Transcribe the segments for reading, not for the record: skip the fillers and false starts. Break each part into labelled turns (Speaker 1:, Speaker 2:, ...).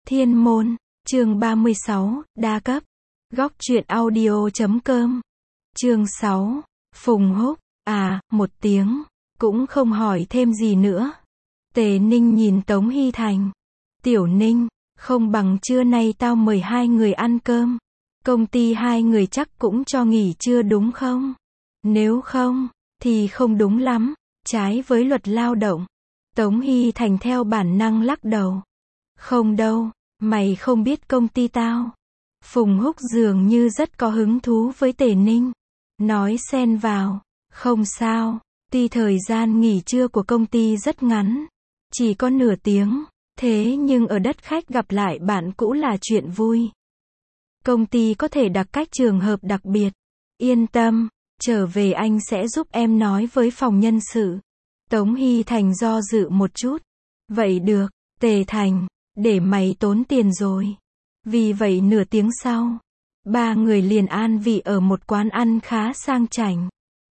Speaker 1: Thiên môn, chương 36, đa cấp. Góc truyện audio.com. Chương 6. Phùng Húc, một tiếng, cũng không hỏi thêm gì nữa. Tề Ninh nhìn Tống Hy Thành. Tiểu Ninh, không bằng trưa nay tao mời hai người ăn cơm. Công ty hai người chắc cũng cho nghỉ trưa đúng không? Nếu không, thì không đúng lắm, trái với luật lao động. Tống Hy Thành theo bản năng lắc đầu. Không đâu, mày không biết công ty tao. Phùng Húc dường như rất có hứng thú với Tề Ninh. Nói xen vào, không sao, tuy thời gian nghỉ trưa của công ty rất ngắn, chỉ có nửa tiếng, thế nhưng ở đất khách gặp lại bạn cũ là chuyện vui. Công ty có thể đặt cách trường hợp đặc biệt. Yên tâm, trở về anh sẽ giúp em nói với phòng nhân sự. Tống Hy Thành do dự một chút. Vậy được, Tề Thành, để mày tốn tiền rồi. Vì vậy nửa tiếng sau, ba người liền an vị ở một quán ăn khá sang chảnh.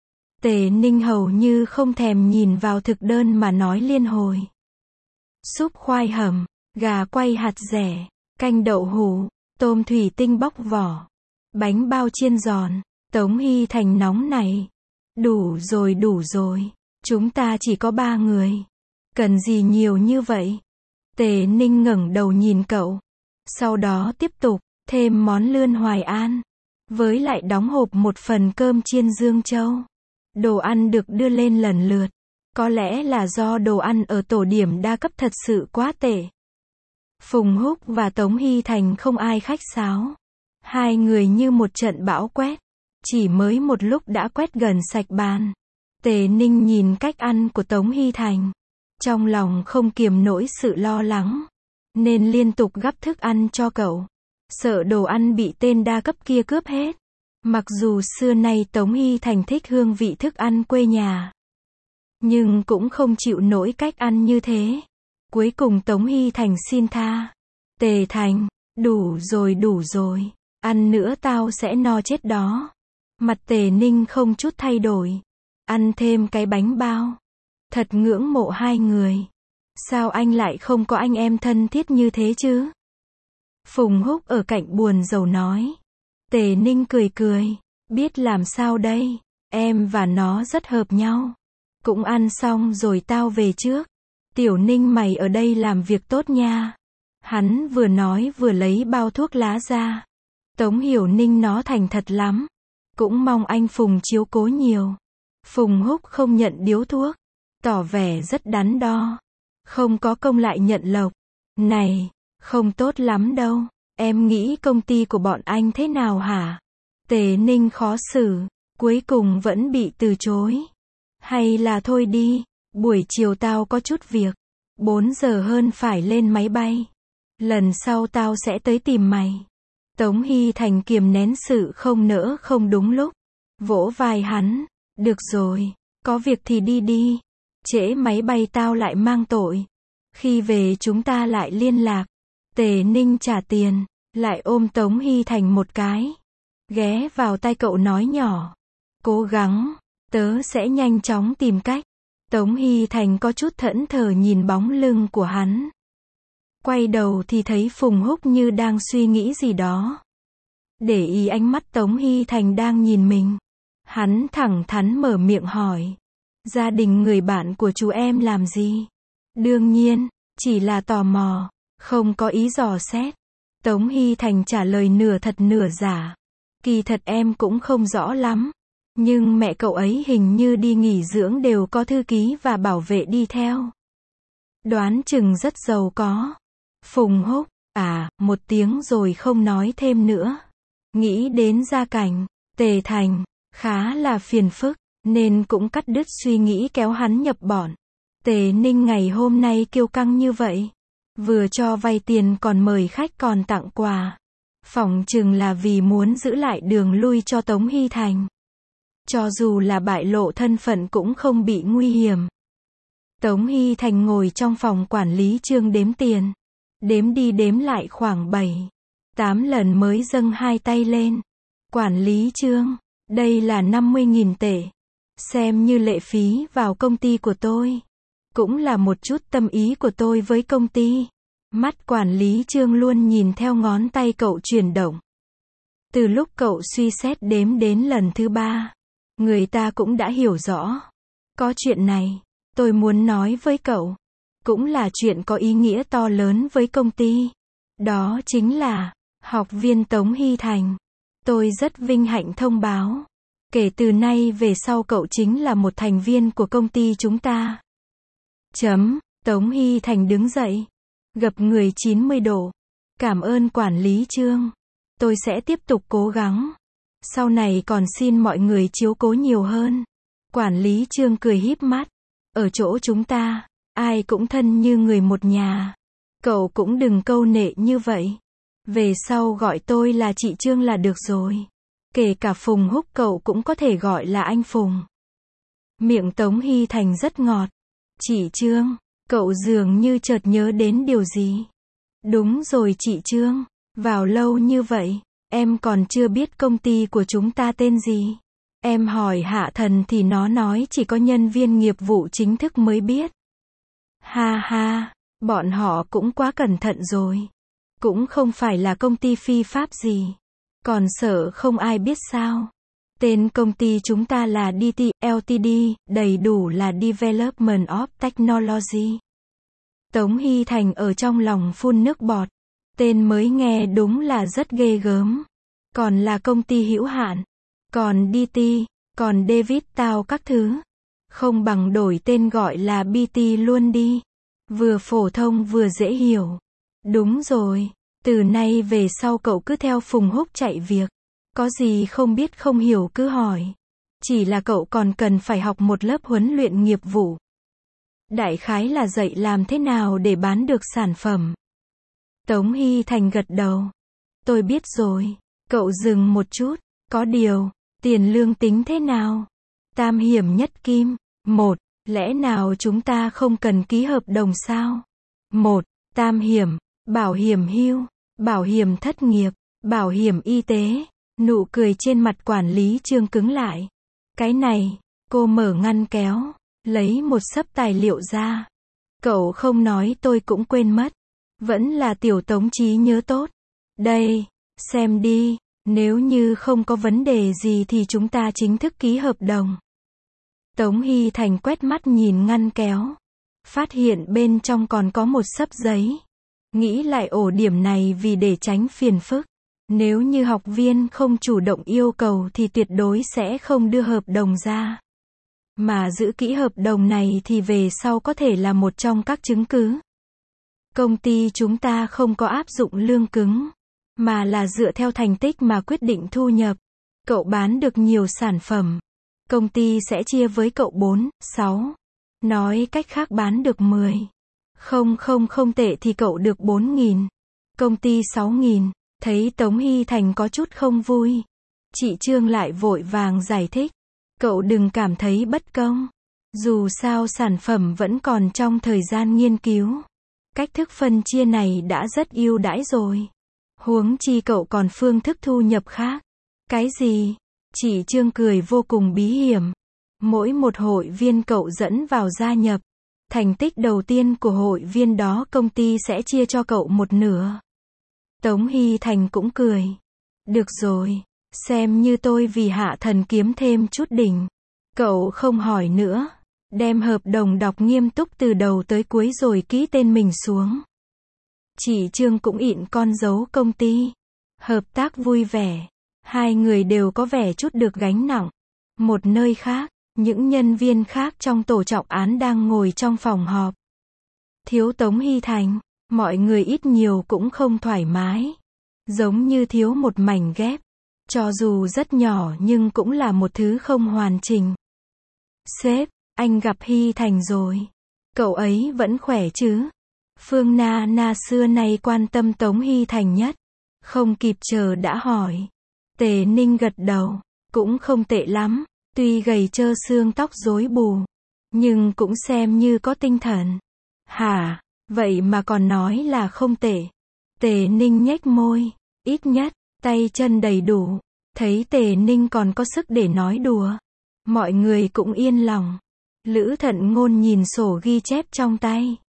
Speaker 1: Tề Ninh hầu như không thèm nhìn vào thực đơn mà nói liên hồi. Súp khoai hầm, gà quay hạt dẻ, canh đậu hũ, tôm thủy tinh bóc vỏ, bánh bao chiên giòn. Tống Hy Thành nóng này. Đủ rồi, chúng ta chỉ có ba người. Cần gì nhiều như vậy? Tề Ninh ngẩng đầu nhìn cậu. Sau đó tiếp tục, thêm món lươn Hoài An. Với lại đóng hộp một phần cơm chiên Dương Châu. Đồ ăn được đưa lên lần lượt. Có lẽ là do đồ ăn ở tổ điểm đa cấp thật sự quá tệ. Phùng Húc và Tống Hy Thành không ai khách sáo. Hai người như một trận bão quét. Chỉ mới một lúc đã quét gần sạch bàn. Tề Ninh nhìn cách ăn của Tống Hy Thành. Trong lòng không kiềm nổi sự lo lắng. Nên liên tục gắp thức ăn cho cậu. Sợ đồ ăn bị tên đa cấp kia cướp hết. Mặc dù xưa nay Tống Hy Thành thích hương vị thức ăn quê nhà. Nhưng cũng không chịu nổi cách ăn như thế. Cuối cùng Tống Hy Thành xin tha. Tề Thành, đủ rồi. Ăn nữa tao sẽ no chết đó. Mặt Tề Ninh không chút thay đổi. Ăn thêm cái bánh bao. Thật ngưỡng mộ hai người. Sao anh lại không có anh em thân thiết như thế chứ? Phùng Húc ở cạnh buồn rầu nói. Tề Ninh cười. Biết làm sao đây? Em và nó rất hợp nhau. Cũng ăn xong rồi tao về trước. Tiểu Ninh mày ở đây làm việc tốt nha. Hắn vừa nói vừa lấy bao thuốc lá ra. Tống Hiểu Ninh nó thành thật lắm. Cũng mong anh Phùng chiếu cố nhiều. Phùng Húc không nhận điếu thuốc. Tỏ vẻ rất đắn đo. Không có công lại nhận lộc. Này, không tốt lắm đâu. Em nghĩ công ty của bọn anh thế nào hả? Tề Ninh khó xử. Cuối cùng vẫn bị từ chối. Hay là thôi đi. Buổi chiều tao có chút việc. 4 giờ hơn phải lên máy bay. Lần sau tao sẽ tới tìm mày. Tống Hy Thành kiềm nén sự không nỡ không đúng lúc. Vỗ vai hắn. Được rồi, có việc thì đi. Trễ máy bay tao lại mang tội. Khi về chúng ta lại liên lạc. Tề Ninh trả tiền, lại ôm Tống Hy Thành một cái. Ghé vào tai cậu nói nhỏ. Cố gắng, tớ sẽ nhanh chóng tìm cách. Tống Hy Thành có chút thẫn thờ nhìn bóng lưng của hắn. Quay đầu thì thấy Phùng Húc như đang suy nghĩ gì đó. Để ý ánh mắt Tống Hy Thành đang nhìn mình. Hắn thẳng thắn mở miệng hỏi. Gia đình người bạn của chú em làm gì? Đương nhiên, chỉ là tò mò, không có ý dò xét. Tống Hy Thành trả lời nửa thật nửa giả. Kỳ thật em cũng không rõ lắm. Nhưng mẹ cậu ấy hình như đi nghỉ dưỡng đều có thư ký và bảo vệ đi theo. Đoán chừng rất giàu có. Phùng Húc, một tiếng rồi không nói thêm nữa. Nghĩ đến gia cảnh, Tề Thành, khá là phiền phức, nên cũng cắt đứt suy nghĩ kéo hắn nhập bọn. Tề Ninh ngày hôm nay kiêu căng như vậy. Vừa cho vay tiền còn mời khách còn tặng quà. Phỏng chừng là vì muốn giữ lại đường lui cho Tống Hy Thành. Cho dù là bại lộ thân phận cũng không bị nguy hiểm. Tống Hy Thành ngồi trong phòng quản lý Trương đếm tiền. Đếm đi đếm lại khoảng 7-8 lần mới dâng hai tay lên. Quản lý Trương, đây là 50.000 tệ. Xem như lệ phí vào công ty của tôi. Cũng là một chút tâm ý của tôi với công ty. Mắt quản lý Trương luôn nhìn theo ngón tay cậu chuyển động. Từ lúc cậu suy xét đếm đến lần thứ 3, người ta cũng đã hiểu rõ. Có chuyện này, tôi muốn nói với cậu. Cũng là chuyện có ý nghĩa to lớn với công ty. Đó chính là, học viên Tống Hy Thành. Tôi rất vinh hạnh thông báo. Kể từ nay về sau cậu chính là một thành viên của công ty chúng ta. Tống Hy Thành đứng dậy. Gập người 90 độ. Cảm ơn quản lý Trương. Tôi sẽ tiếp tục cố gắng. Sau này còn xin mọi người chiếu cố nhiều hơn. Quản lý Trương cười híp mắt. Ở chỗ chúng ta, ai cũng thân như người một nhà. Cậu cũng đừng câu nệ như vậy. Về sau gọi tôi là chị Trương là được rồi. Kể cả Phùng Húc cậu cũng có thể gọi là anh Phùng. Miệng Tống Hy Thành rất ngọt. Chị Trương, cậu dường như chợt nhớ đến điều gì. Đúng rồi chị Trương, vào lâu như vậy, em còn chưa biết công ty của chúng ta tên gì. Em hỏi Hạ Thần thì nó nói chỉ có nhân viên nghiệp vụ chính thức mới biết. Ha ha, bọn họ cũng quá cẩn thận rồi. Cũng không phải là công ty phi pháp gì. Còn sợ không ai biết sao. Tên công ty chúng ta là DT Ltd, đầy đủ là Development of Technology. Tống Hy Thành ở trong lòng phun nước bọt. Tên mới nghe đúng là rất ghê gớm. Còn là công ty hữu hạn. Còn DT, còn David Tao các thứ. Không bằng đổi tên gọi là BT luôn đi. Vừa phổ thông vừa dễ hiểu. Đúng rồi, từ nay về sau cậu cứ theo Phùng Húc chạy việc. Có gì không biết không hiểu cứ hỏi. Chỉ là cậu còn cần phải học một lớp huấn luyện nghiệp vụ. Đại khái là dạy làm thế nào để bán được sản phẩm. Tống Hy Thành gật đầu. Tôi biết rồi. Cậu dừng một chút. Có điều, tiền lương tính thế nào? Tam hiểm nhất kim. 1. Lẽ nào chúng ta không cần ký hợp đồng sao? 1. Tam hiểm, bảo hiểm hưu, bảo hiểm thất nghiệp, bảo hiểm y tế. Nụ cười trên mặt quản lý Trương cứng lại. Cái này, cô mở ngăn kéo, lấy một xấp tài liệu ra. Cậu không nói tôi cũng quên mất. Vẫn là tiểu Tống trí nhớ tốt. Đây, xem đi, nếu như không có vấn đề gì thì chúng ta chính thức ký hợp đồng. Tống Hy Thành quét mắt nhìn ngăn kéo. Phát hiện bên trong còn có một xấp giấy. Nghĩ lại ổ điểm này vì để tránh phiền phức. Nếu như học viên không chủ động yêu cầu thì tuyệt đối sẽ không đưa hợp đồng ra. Mà giữ kỹ hợp đồng này thì về sau có thể là một trong các chứng cứ. Công ty chúng ta không có áp dụng lương cứng, mà là dựa theo thành tích mà quyết định thu nhập. Cậu bán được nhiều sản phẩm, công ty sẽ chia với cậu 4, 6. Nói cách khác bán được 10. Không tệ thì cậu được 4.000. Công ty 6.000. Thấy Tống Hy Thành có chút không vui. Chị Trương lại vội vàng giải thích. Cậu đừng cảm thấy bất công. Dù sao sản phẩm vẫn còn trong thời gian nghiên cứu. Cách thức phân chia này đã rất ưu đãi rồi. Huống chi cậu còn phương thức thu nhập khác. Cái gì? Chị Trương cười vô cùng bí hiểm. Mỗi một hội viên cậu dẫn vào gia nhập. Thành tích đầu tiên của hội viên đó công ty sẽ chia cho cậu một nửa. Tống Hy Thành cũng cười. Được rồi, xem như tôi vì Hạ Thần kiếm thêm chút đỉnh. Cậu không hỏi nữa. Đem hợp đồng đọc nghiêm túc từ đầu tới cuối rồi ký tên mình xuống. Chị Trương cũng ịn con dấu công ty. Hợp tác vui vẻ. Hai người đều có vẻ chút được gánh nặng. Một nơi khác, những nhân viên khác trong tổ trọng án đang ngồi trong phòng họp. Thiếu Tống Hy Thành, mọi người ít nhiều cũng không thoải mái. Giống như thiếu một mảnh ghép. Cho dù rất nhỏ nhưng cũng là một thứ không hoàn chỉnh. Sếp, anh gặp Hy Thành rồi. Cậu ấy vẫn khỏe chứ? Phương Na xưa nay quan tâm Tống Hy Thành nhất. Không kịp chờ đã hỏi. Tề Ninh gật đầu. Cũng không tệ lắm. Tuy gầy trơ xương tóc rối bù. Nhưng cũng xem như có tinh thần. Hả? Vậy mà còn nói là không tệ. Tề Ninh nhếch môi. Ít nhất, tay chân đầy đủ. Thấy Tề Ninh còn có sức để nói đùa. Mọi người cũng yên lòng. Lữ Thận Ngôn nhìn sổ ghi chép trong tay.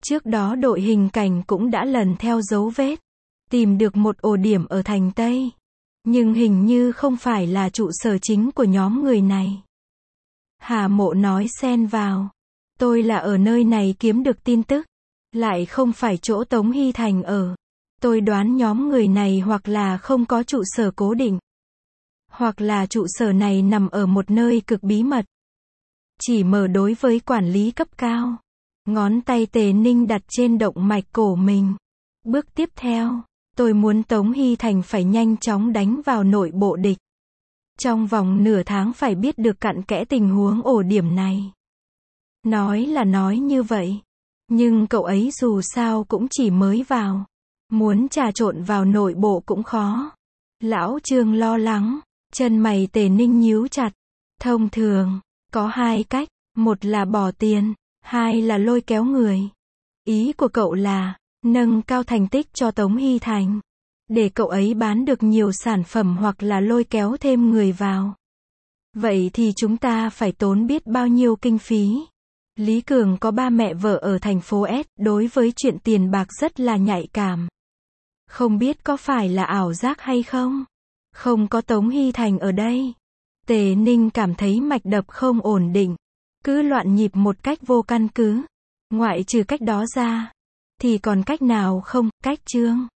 Speaker 1: Trước đó đội hình cảnh cũng đã lần theo dấu vết, tìm được một ổ điểm ở thành Tây. Nhưng hình như không phải là trụ sở chính của nhóm người này. Hà Mộ nói xen vào. Tôi là ở nơi này kiếm được tin tức. Lại không phải chỗ Tống Hy Thành ở. Tôi đoán nhóm người này hoặc là không có trụ sở cố định. Hoặc là trụ sở này nằm ở một nơi cực bí mật. Chỉ mở đối với quản lý cấp cao. Ngón tay Tề Ninh đặt trên động mạch cổ mình. Bước tiếp theo, tôi muốn Tống Hy Thành phải nhanh chóng đánh vào nội bộ địch. Trong vòng nửa tháng phải biết được cặn kẽ tình huống ổ điểm này. Nói là nói như vậy. Nhưng cậu ấy dù sao cũng chỉ mới vào. Muốn trà trộn vào nội bộ cũng khó. Lão Trương lo lắng. Chân mày Tề Ninh nhíu chặt. Thông thường, có hai cách. Một là bỏ tiền. Hai là lôi kéo người. Ý của cậu là nâng cao thành tích cho Tống Hy Thành. Để cậu ấy bán được nhiều sản phẩm hoặc là lôi kéo thêm người vào. Vậy thì chúng ta phải tốn biết bao nhiêu kinh phí. Lý Cường có ba mẹ vợ ở thành phố S, đối với chuyện tiền bạc rất là nhạy cảm. Không biết có phải là ảo giác hay không? Không có Tống Hy Thành ở đây. Tề Ninh cảm thấy mạch đập không ổn định. Cứ loạn nhịp một cách vô căn cứ. Ngoại trừ cách đó ra. Thì còn cách nào không? Cách Trương